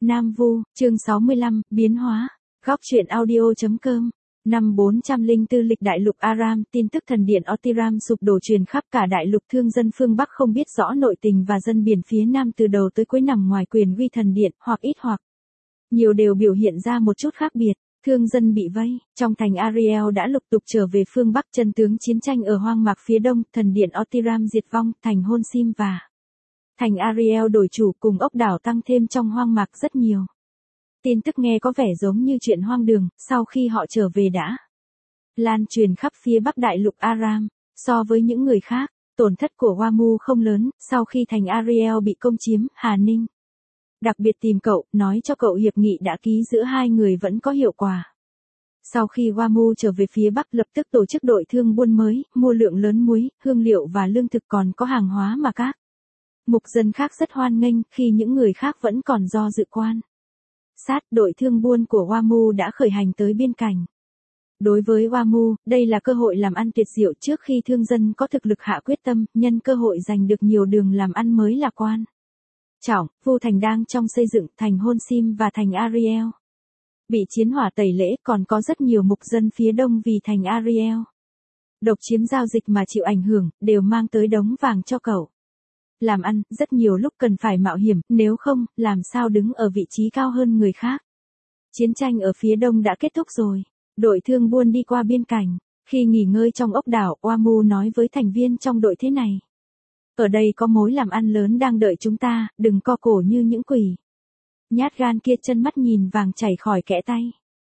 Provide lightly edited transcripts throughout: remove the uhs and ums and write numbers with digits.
Nam Vu, chương 65, biến hóa. Góc truyện audio.com. Năm 404 lịch đại lục Aram, tin tức thần điện Otiram sụp đổ truyền khắp cả đại lục, thương dân phương Bắc không biết rõ nội tình và dân biển phía Nam từ đầu tới cuối nằm ngoài quyền uy thần điện, hoặc ít hoặc nhiều đều biểu hiện ra một chút khác biệt. Thương dân bị vây, trong thành Ariel đã lục tục trở về phương Bắc, chân tướng chiến tranh ở hoang mạc phía đông, thần điện Otiram diệt vong, thành Hôn Sim và thành Ariel đổi chủ, cùng ốc đảo tăng thêm trong hoang mạc rất nhiều. Tin tức nghe có vẻ giống như chuyện hoang đường, sau khi họ trở về đã lan truyền khắp phía bắc đại lục Aram. So với những người khác, tổn thất của Wamu không lớn. Sau khi thành Ariel bị công chiếm, Hà Ninh đặc biệt tìm cậu, nói cho cậu hiệp nghị đã ký giữa hai người vẫn có hiệu quả. Sau khi Wamu trở về phía Bắc, lập tức tổ chức đội thương buôn mới, mua lượng lớn muối, hương liệu và lương thực, còn có hàng hóa mà các mục dân khác rất hoan nghênh, khi những người khác vẫn còn do dự quan sát. Đội thương buôn của Wamu đã khởi hành tới biên cảnh. Đối với Wamu, đây là cơ hội làm ăn tuyệt diệu. Trước khi thương dân có thực lực hạ quyết tâm, nhân cơ hội giành được nhiều đường làm ăn mới là quan trọng. Vu thành đang trong xây dựng, thành Hôn Sim và thành Ariel bị chiến hỏa tẩy lễ, còn có rất nhiều mục dân phía đông vì thành Ariel độc chiếm giao dịch mà chịu ảnh hưởng, đều mang tới đống vàng cho cậu làm ăn. Rất nhiều lúc cần phải mạo hiểm, nếu không, làm sao đứng ở vị trí cao hơn người khác. Chiến tranh ở phía đông đã kết thúc rồi. Đội thương buôn đi qua biên cảnh. Khi nghỉ ngơi trong ốc đảo, Wamu nói với thành viên trong đội thế này: ở đây có mối làm ăn lớn đang đợi chúng ta, đừng co cổ như những quỷ nhát gan kia. Chân mắt nhìn vàng chảy khỏi kẽ tay.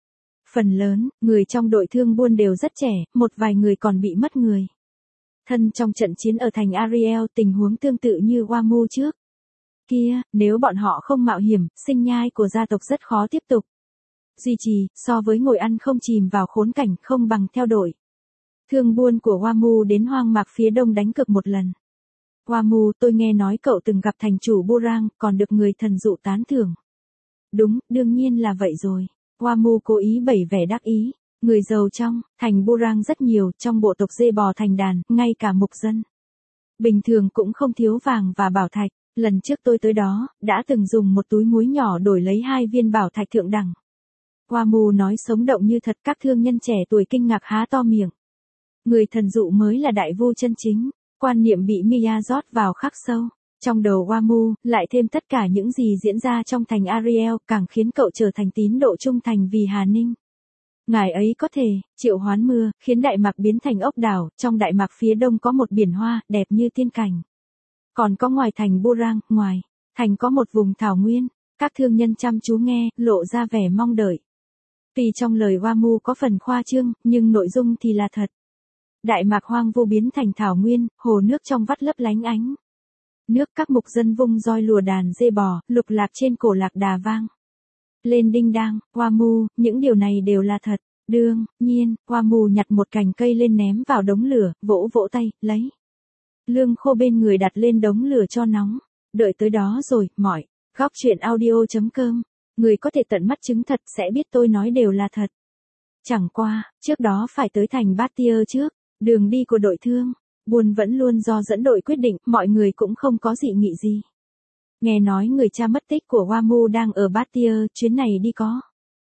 Phần lớn, người trong đội thương buôn đều rất trẻ, một vài người còn bị mất người thân trong trận chiến ở thành Ariel. Tình huống tương tự như Wamu trước kia, nếu bọn họ không mạo hiểm, sinh nhai của gia tộc rất khó tiếp tục duy trì. So với ngồi ăn không chìm vào khốn cảnh, không bằng theo đội thương buôn của Wamu đến hoang mạc phía đông đánh cược một lần. Wamu, tôi nghe nói cậu từng gặp thành chủ Burang, còn được người thần dụ tán thưởng. Đúng, đương nhiên là vậy rồi. Wamu cố ý bày vẻ đắc ý. Người giàu trong thành Burang rất nhiều, trong bộ tộc dê bò thành đàn, ngay cả mục dân bình thường cũng không thiếu vàng và bảo thạch. Lần trước tôi tới đó, đã từng dùng một túi muối nhỏ đổi lấy 2 viên bảo thạch thượng đẳng. Wamu nói sống động như thật. Các thương nhân trẻ tuổi kinh ngạc há to miệng. Người thần dụ mới là đại vu chân chính. Quan niệm bị Mia rót vào khắc sâu trong đầu Wamu, lại thêm tất cả những gì diễn ra trong thành Ariel, càng khiến cậu trở thành tín độ trung thành vì Hà Ninh. Ngài ấy có thể triệu hoán mưa, khiến Đại Mạc biến thành ốc đảo. Trong Đại Mạc phía đông có một biển hoa, đẹp như tiên cảnh. Còn có ngoài thành Burang, ngoài thành có một vùng thảo nguyên. Các thương nhân chăm chú nghe, lộ ra vẻ mong đợi. Tuy trong lời Wamu có phần khoa trương, nhưng nội dung thì là thật. Đại Mạc hoang vu biến thành thảo nguyên, hồ nước trong vắt lấp lánh ánh nước. Các mục dân vung roi lùa đàn dê bò, lục lạc trên cổ lạc đà vang lên đinh đang. Wamu, những điều này đều là thật. Đương nhiên, Wamu nhặt một cành cây lên ném vào đống lửa, vỗ vỗ tay, lấy lương khô bên người đặt lên đống lửa cho nóng. Đợi tới đó rồi, mọi góc truyện audio.com. Người có thể tận mắt chứng thật sẽ biết tôi nói đều là thật. Chẳng qua, trước đó phải tới thành Batier trước. Đường đi của đội thương buôn vẫn luôn do dẫn đội quyết định, mọi người cũng không có dị nghị gì. Nghe nói người cha mất tích của Wamu đang ở Batier, chuyến này đi có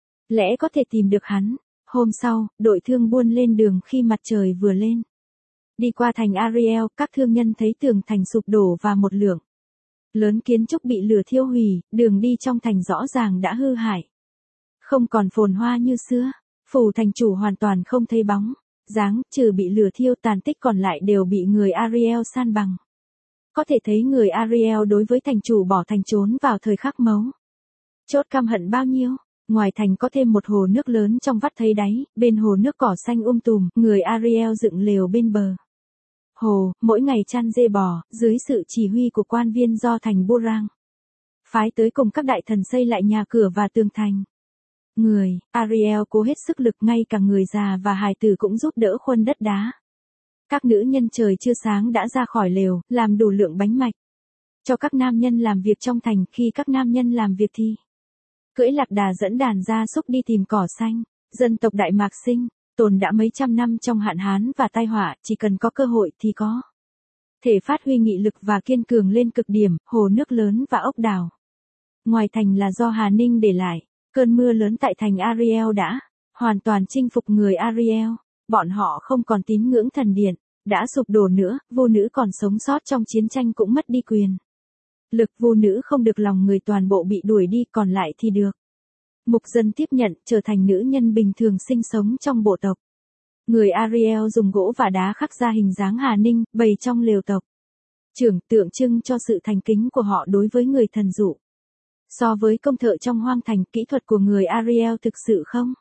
lẽ có thể tìm được hắn. Hôm sau, đội thương buôn lên đường khi mặt trời vừa lên. Đi qua thành Ariel, các thương nhân thấy tường thành sụp đổ và một lượng lớn kiến trúc bị lửa thiêu hủy. Đường đi trong thành rõ ràng đã hư hại, không còn phồn hoa như xưa. Phủ thành chủ hoàn toàn không thấy bóng dáng, trừ bị lửa thiêu, tàn tích còn lại đều bị người Ariel san bằng. Có thể thấy người Ariel đối với thành chủ bỏ thành trốn vào thời khắc mấu chốt căm hận bao nhiêu. Ngoài thành có thêm một hồ nước lớn trong vắt thấy đáy, bên hồ nước cỏ xanh tùm, người Ariel dựng lều bên bờ hồ, mỗi ngày chăn dê bò, dưới sự chỉ huy của quan viên do thành Burang phái tới, cùng các đại thần xây lại nhà cửa và tường thành. Người Ariel cố hết sức lực, ngay cả người già và hài tử cũng giúp đỡ khuân đất đá. Các nữ nhân trời chưa sáng đã ra khỏi lều, làm đủ lượng bánh mạch cho các nam nhân làm việc trong thành. Khi các nam nhân làm việc thì cưỡi lạc đà dẫn đàn gia súc đi tìm cỏ xanh. Dân tộc Đại Mạc sinh tồn đã mấy trăm năm trong hạn hán và tai họa, chỉ cần có cơ hội thì có thể phát huy nghị lực và kiên cường lên cực điểm. Hồ nước lớn và ốc đảo ngoài thành là do Hà Ninh để lại. Cơn mưa lớn tại thành Ariel đã hoàn toàn chinh phục người Ariel. Bọn họ không còn tín ngưỡng thần điện, đã sụp đổ nữa, vô nữ còn sống sót trong chiến tranh cũng mất đi quyền lực, vô nữ không được lòng người, toàn bộ bị đuổi đi, còn lại thì được mục dân tiếp nhận, trở thành nữ nhân bình thường sinh sống trong bộ tộc. Người Ariel dùng gỗ và đá khắc ra hình dáng Hà Ninh, bày trong lều tộc trưởng, tượng trưng cho sự thành kính của họ đối với người thần dụ. So với công thợ trong hoang thành, kỹ thuật của người Ariel thực sự không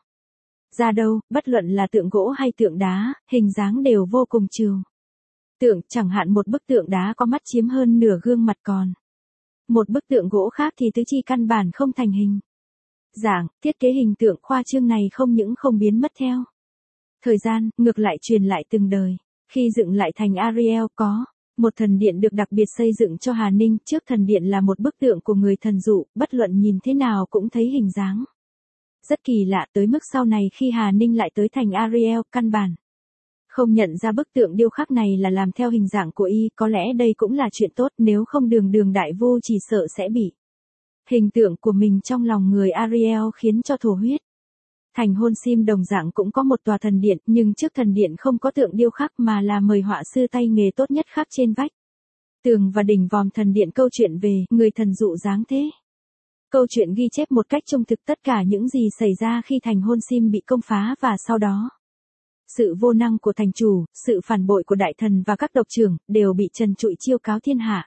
ra đâu, bất luận là tượng gỗ hay tượng đá, hình dáng đều vô cùng trừu tượng, chẳng hạn một bức tượng đá có mắt chiếm hơn nửa gương mặt, còn một bức tượng gỗ khác thì tứ chi căn bản không thành hình dạng. Thiết kế hình tượng khoa trương này không những không biến mất theo thời gian, ngược lại truyền lại từng đời. Khi dựng lại thành Ariel, có một thần điện được đặc biệt xây dựng cho Hà Ninh, trước thần điện là một bức tượng của người thần dụ, bất luận nhìn thế nào cũng thấy hình dáng rất kỳ lạ, tới mức sau này khi Hà Ninh lại tới thành Ariel, căn bản không nhận ra bức tượng điêu khắc này là làm theo hình dạng của y. Có lẽ đây cũng là chuyện tốt, nếu không đường đường đại vô chỉ sợ sẽ bị hình tượng của mình trong lòng người Ariel khiến cho thổ huyết. Thành Hôn Sim đồng dạng cũng có một tòa thần điện, nhưng trước thần điện không có tượng điêu khắc mà là mời họa sư tay nghề tốt nhất khắc trên vách tường và đỉnh vòm thần điện câu chuyện về người thần dụ dáng thế. Câu chuyện ghi chép một cách trung thực tất cả những gì xảy ra khi thành Hôn Sim bị công phá và sau đó. Sự vô năng của thành chủ, sự phản bội của đại thần và các tộc trưởng đều bị trần trụi chiêu cáo thiên hạ.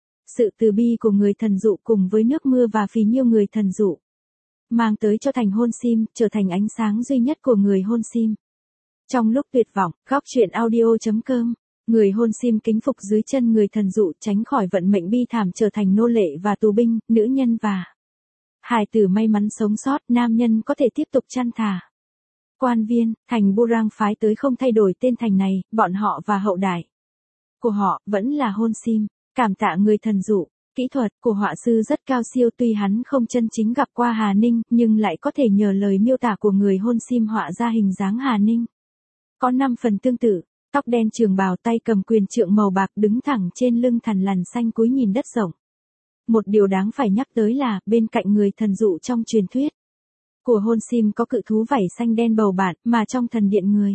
Sự từ bi của người thần dụ cùng với nước mưa và phí nhiêu người thần dụ mang tới cho thành Hôn Sim, trở thành ánh sáng duy nhất của người Hôn Sim. Trong lúc tuyệt vọng, góc truyện audio.com, người Hôn Sim kính phục dưới chân người thần dụ, tránh khỏi vận mệnh bi thảm trở thành nô lệ và tù binh, nữ nhân và hài tử may mắn sống sót, nam nhân có thể tiếp tục chăn thả. Quan viên, thành Burang phái tới không thay đổi tên thành này, bọn họ và hậu đại của họ vẫn là Hôn Sim. Cảm tạ người thần dụ, kỹ thuật của họa sư rất cao siêu, tuy hắn không chân chính gặp qua Hà Ninh, nhưng lại có thể nhờ lời miêu tả của người Hôn Sim họa ra hình dáng Hà Ninh. Có 5 phần tương tự, tóc đen trường bào, tay cầm quyền trượng màu bạc, đứng thẳng trên lưng thằn lằn xanh, cúi nhìn đất rộng. Một điều đáng phải nhắc tới là, bên cạnh người thần dụ trong truyền thuyết của Hôn Sim có cự thú vảy xanh đen bầu bạn, mà trong thần điện người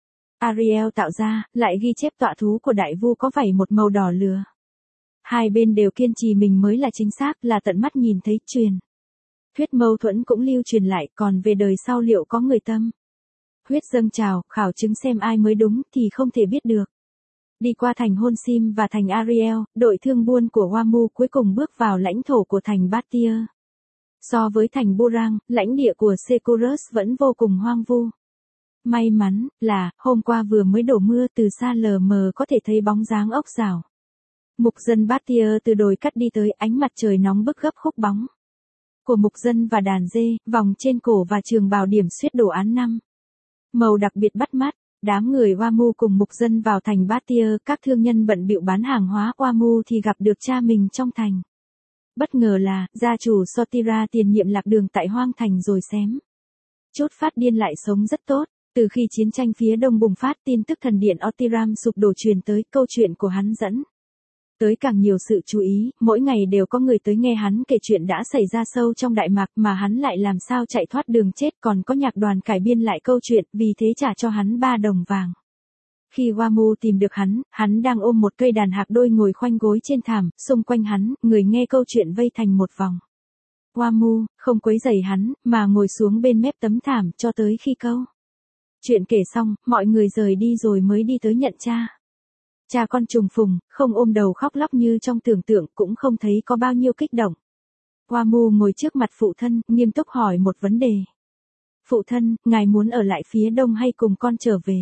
Ariel tạo ra, lại ghi chép tọa thú của đại vu có vảy một màu đỏ lửa. Hai bên đều kiên trì mình mới là chính xác, là tận mắt nhìn thấy. Truyền thuyết mâu thuẫn cũng lưu truyền lại, còn về đời sau liệu có người tâm huyết dâng trào, khảo chứng xem ai mới đúng thì không thể biết được. Đi qua thành Hôn Sim và thành Ariel, đội thương buôn của Wamu cuối cùng bước vào lãnh thổ của thành Batir. So với thành Burang, lãnh địa của Sekurus vẫn vô cùng hoang vu. May mắn là, hôm qua vừa mới đổ mưa, từ xa lờ mờ có thể thấy bóng dáng ốc rào. Mục dân Batir từ đồi cắt đi tới, ánh mặt trời nóng bức gấp khúc bóng của mục dân và đàn dê, vòng trên cổ và trường bào điểm xuyết đồ án 5 màu đặc biệt bắt mắt. Đám người Wamu cùng mục dân vào thành Batir, các thương nhân bận bịu bán hàng hóa Wamu thì gặp được cha mình trong thành. Bất ngờ là, gia chủ Sotira tiền nhiệm lạc đường tại hoang thành rồi xém chốt phát điên lại sống rất tốt. Từ khi chiến tranh phía đông bùng phát, tin tức thần điện Otiram sụp đổ truyền tới, câu chuyện của hắn dẫn tới càng nhiều sự chú ý, mỗi ngày đều có người tới nghe hắn kể chuyện đã xảy ra sâu trong Đại Mạc mà hắn lại làm sao chạy thoát đường chết, còn có nhạc đoàn cải biên lại câu chuyện, vì thế trả cho hắn 3 đồng vàng. Khi Wamu tìm được hắn đang ôm một cây đàn hạc đôi ngồi khoanh gối trên thảm, xung quanh hắn, người nghe câu chuyện vây thành một vòng. Wamu không quấy rầy hắn, mà ngồi xuống bên mép tấm thảm cho tới khi câu chuyện kể xong, mọi người rời đi rồi mới đi tới nhận cha. Cha con trùng phùng, không ôm đầu khóc lóc như trong tưởng tượng, cũng không thấy có bao nhiêu kích động. Wamu ngồi trước mặt phụ thân, nghiêm túc hỏi một vấn đề. Phụ thân, ngài muốn ở lại phía đông hay cùng con trở về?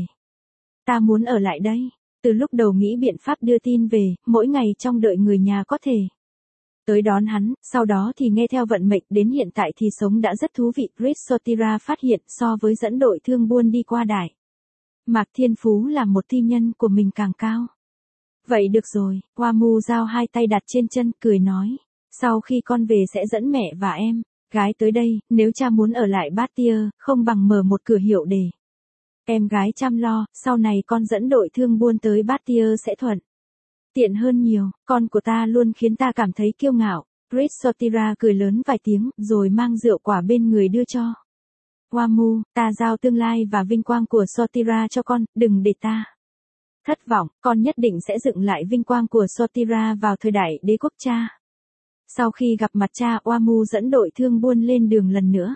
Ta muốn ở lại đây. Từ lúc đầu nghĩ biện pháp đưa tin về, mỗi ngày trong đợi người nhà có thể tới đón hắn, sau đó thì nghe theo vận mệnh, đến hiện tại thì sống đã rất thú vị. Chris Sotira phát hiện so với dẫn đội thương buôn đi qua Đại Mạc, thiên phú là một thi nhân của mình càng cao. Vậy được rồi, Wamu giao 2 tay đặt trên chân, cười nói. Sau khi con về sẽ dẫn mẹ và em gái tới đây, nếu cha muốn ở lại Batir, không bằng mở một cửa hiệu để em gái chăm lo, sau này con dẫn đội thương buôn tới Batir sẽ thuận tiện hơn nhiều. Con của ta luôn khiến ta cảm thấy kiêu ngạo. Chris Sotira cười lớn vài tiếng, rồi mang rượu quả bên người đưa cho. Wamu, ta giao tương lai và vinh quang của Sotira cho con, đừng để ta thất vọng, con nhất định sẽ dựng lại vinh quang của Sotira vào thời đại đế quốc cha. Sau khi gặp mặt cha, Wamu dẫn đội thương buôn lên đường lần nữa.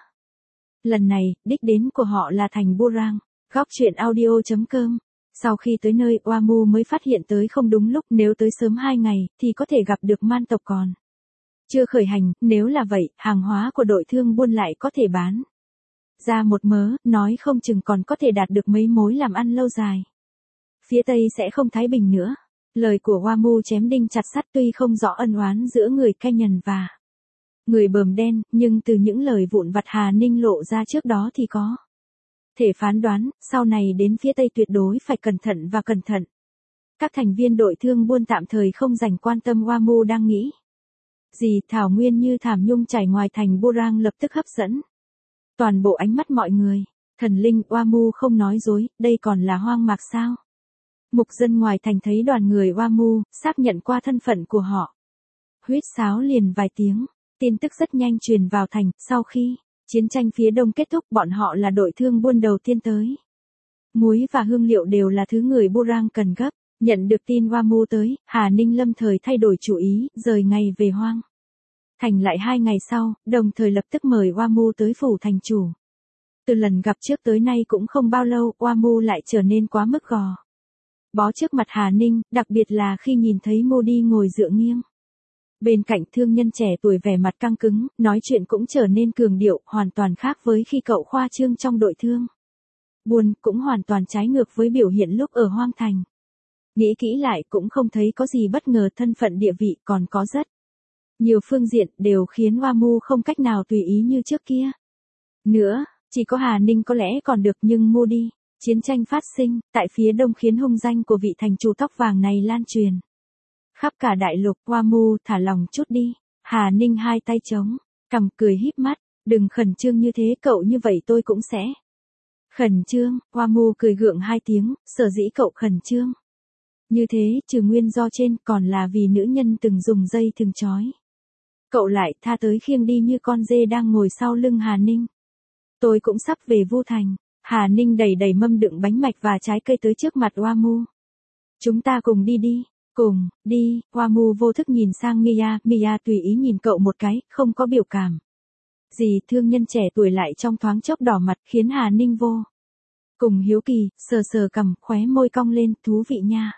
Lần này, đích đến của họ là thành Burang. Góc truyện audio.com. Sau khi tới nơi, Wamu mới phát hiện tới không đúng lúc, nếu tới sớm 2 ngày, thì có thể gặp được man tộc còn chưa khởi hành, nếu là vậy, hàng hóa của đội thương buôn lại có thể bán ra một mớ, nói không chừng còn có thể đạt được mấy mối làm ăn lâu dài. Phía Tây sẽ không thái bình nữa. Lời của Wamu chém đinh chặt sắt, tuy không rõ ân oán giữa người Canyon và người bờm đen, nhưng từ những lời vụn vặt Hà Ninh lộ ra trước đó thì có thể phán đoán, sau này đến phía Tây tuyệt đối phải cẩn thận và cẩn thận. Các thành viên đội thương buôn tạm thời không dành quan tâm Wamu đang nghĩ gì. Thảo nguyên như thảm nhung trải ngoài thành Burang lập tức hấp dẫn toàn bộ ánh mắt mọi người. Thần linh, Wamu không nói dối, đây còn là hoang mạc sao? Mục dân ngoài thành thấy đoàn người Wamu, xác nhận qua thân phận của họ. Huýt sáo liền vài tiếng, tin tức rất nhanh truyền vào thành. Sau khi chiến tranh phía đông kết thúc, bọn họ là đội thương buôn đầu tiên tới. Muối và hương liệu đều là thứ người Burang cần gấp. Nhận được tin Wamu tới, Hà Ninh lâm thời thay đổi chủ ý, rời ngày về hoang thành lại 2 ngày sau, đồng thời lập tức mời Wamu tới phủ thành chủ. Từ lần gặp trước tới nay cũng không bao lâu, Wamu lại trở nên quá mức gò bó trước mặt Hà Ninh, đặc biệt là khi nhìn thấy Modi ngồi dựa nghiêng bên cạnh thương nhân trẻ tuổi, vẻ mặt căng cứng, nói chuyện cũng trở nên cường điệu, hoàn toàn khác với khi cậu khoa trương trong đội thương buôn, cũng hoàn toàn trái ngược với biểu hiện lúc ở hoang thành. Nghĩ kỹ lại cũng không thấy có gì bất ngờ, thân phận địa vị còn có rất nhiều phương diện đều khiến Wamu không cách nào tùy ý như trước kia. Nữa, chỉ có Hà Ninh có lẽ còn được, nhưng Modi, chiến tranh phát sinh tại phía đông khiến hung danh của vị thành chủ tóc vàng này lan truyền khắp cả đại lục. Wamu, thả lòng chút đi. Hà Ninh hai tay chống cằm cười híp mắt, đừng khẩn trương như thế, cậu như vậy tôi cũng sẽ khẩn trương. Wamu cười gượng 2 tiếng, sở dĩ cậu khẩn trương như thế, trừ nguyên do trên, còn là vì nữ nhân từng dùng dây thừng trói cậu lại, tha tới khiêng đi như con dê đang ngồi sau lưng Hà Ninh. Tôi cũng sắp về Vu Thành. Hà Ninh đẩy đầy mâm đựng bánh mạch và trái cây tới trước mặt Wamu. Chúng ta cùng đi đi. Cùng đi. Wamu vô thức nhìn sang Mia. Mia tùy ý nhìn cậu một cái, không có biểu cảm gì. Thương nhân trẻ tuổi lại trong thoáng chốc đỏ mặt, khiến Hà Ninh vô cùng hiếu kỳ, sờ sờ cằm, khóe môi cong lên, thú vị nha.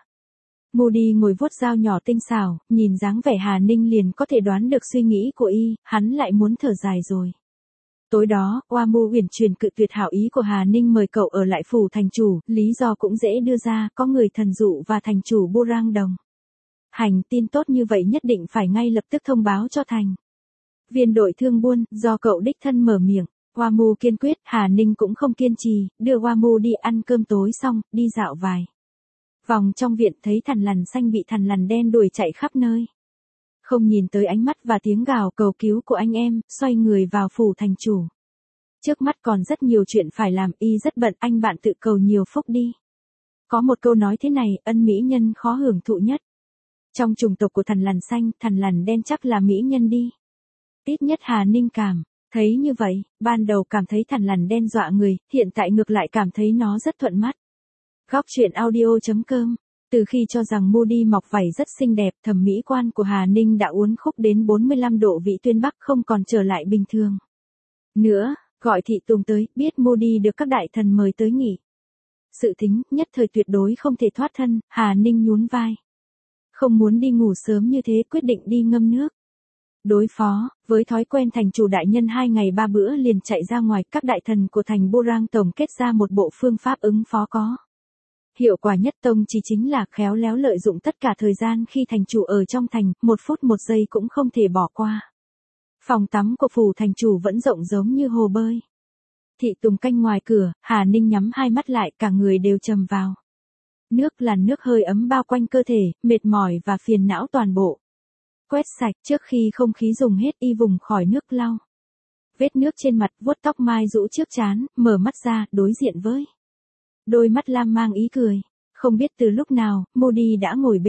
Modi ngồi vuốt dao nhỏ tinh xảo, nhìn dáng vẻ Hà Ninh liền có thể đoán được suy nghĩ của y, hắn lại muốn thở dài rồi. Tối đó, Wamu uyển chuyển cự tuyệt hảo ý của Hà Ninh mời cậu ở lại phủ thành chủ, lý do cũng dễ đưa ra, có người thần dụ và thành chủ Burang đồng hành. Tin tốt như vậy nhất định phải ngay lập tức thông báo cho thành viên đội thương buôn, do cậu đích thân mở miệng. Wamu kiên quyết. Hà Ninh cũng không kiên trì, đưa Wamu đi ăn cơm tối xong, đi dạo vài vòng trong viện, thấy thằn lằn xanh bị thằn lằn đen đuổi chạy khắp nơi. Không nhìn tới ánh mắt và tiếng gào cầu cứu của anh em, xoay người vào phủ thành chủ. Trước mắt còn rất nhiều chuyện phải làm, y rất bận, anh bạn tự cầu nhiều phúc đi. Có một câu nói thế này, ân mỹ nhân khó hưởng thụ nhất. Trong chủng tộc của thằn lằn xanh, thằn lằn đen chắc là mỹ nhân đi. Ít nhất Hà Ninh cảm thấy như vậy, ban đầu cảm thấy thằn lằn đen dọa người, hiện tại ngược lại cảm thấy nó rất thuận mắt. Góc truyện audio.com. Từ khi cho rằng Modi mọc vảy rất xinh đẹp, thẩm mỹ quan của Hà Ninh đã uốn khúc đến 45 độ vĩ tuyến bắc, không còn trở lại bình thường nữa. Gọi thị tùng tới, biết Modi được các đại thần mời tới nghỉ sự thính, nhất thời tuyệt đối không thể thoát thân. Hà Ninh nhún vai, không muốn đi ngủ sớm như thế, quyết định đi ngâm nước đối phó. Với thói quen thành chủ đại nhân 2 ngày 3 bữa liền chạy ra ngoài, các đại thần của thành Burang tổng kết ra một bộ phương pháp ứng phó có hiệu quả nhất. Tông chỉ chính là khéo léo lợi dụng tất cả thời gian khi thành chủ ở trong thành, 1 phút 1 giây cũng không thể bỏ qua. Phòng tắm của phủ thành chủ vẫn rộng giống như hồ bơi. Thị tùng canh ngoài cửa, Hà Ninh nhắm 2 mắt lại, cả người đều trầm vào nước, làn nước hơi ấm bao quanh cơ thể, mệt mỏi và phiền não toàn bộ quét sạch. Trước khi không khí dùng hết, y vùng khỏi nước lau vết nước trên mặt, vuốt tóc mai rũ trước trán, mở mắt ra, đối diện với đôi mắt lam mang ý cười. Không biết từ lúc nào, Modi đã ngồi bên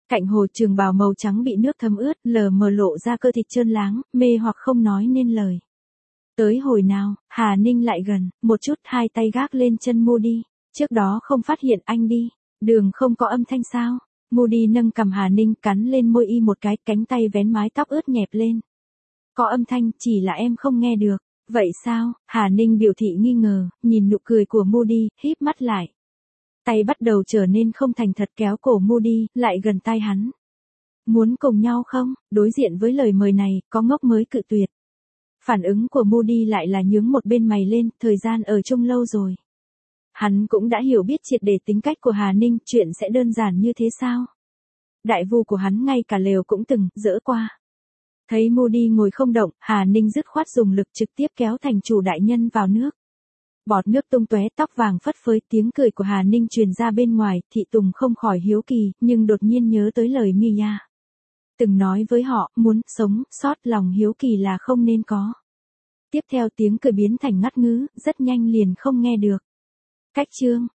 Cạnh hồ trường bào màu trắng bị nước thấm ướt, lờ mờ lộ ra cơ thịt trơn láng, mê hoặc không nói nên lời. Tới hồi nào, Hà Ninh lại gần, một chút hai tay gác lên chân Moody. Trước đó không phát hiện anh đi. Đường không có âm thanh sao? Moody nâng cằm Hà Ninh cắn lên môi y một cái, cánh tay vén mái tóc ướt nhẹp lên. Có âm thanh, chỉ là em không nghe được. Vậy sao? Hà Ninh biểu thị nghi ngờ, nhìn nụ cười của Moody, híp mắt lại. Tay bắt đầu trở nên không thành thật kéo cổ Moody, lại gần tai hắn. Muốn cùng nhau không? Đối diện với lời mời này, có ngốc mới cự tuyệt. Phản ứng của Moody lại là nhướng một bên mày lên, thời gian ở chung lâu rồi. Hắn cũng đã hiểu biết triệt để tính cách của Hà Ninh, chuyện sẽ đơn giản như thế sao? Đại vu của hắn ngay cả lều cũng từng dỡ qua. Thấy Moody ngồi không động, Hà Ninh dứt khoát dùng lực trực tiếp kéo thành chủ đại nhân vào nước. Bọt nước tung tóe, tóc vàng phất phới, tiếng cười của Hà Ninh truyền ra bên ngoài, Thị Tùng không khỏi hiếu kỳ, nhưng đột nhiên nhớ tới lời Mia từng nói với họ, muốn sống sót lòng hiếu kỳ là không nên có. Tiếp theo tiếng cười biến thành ngắt ngứ, rất nhanh liền không nghe được. Cách chương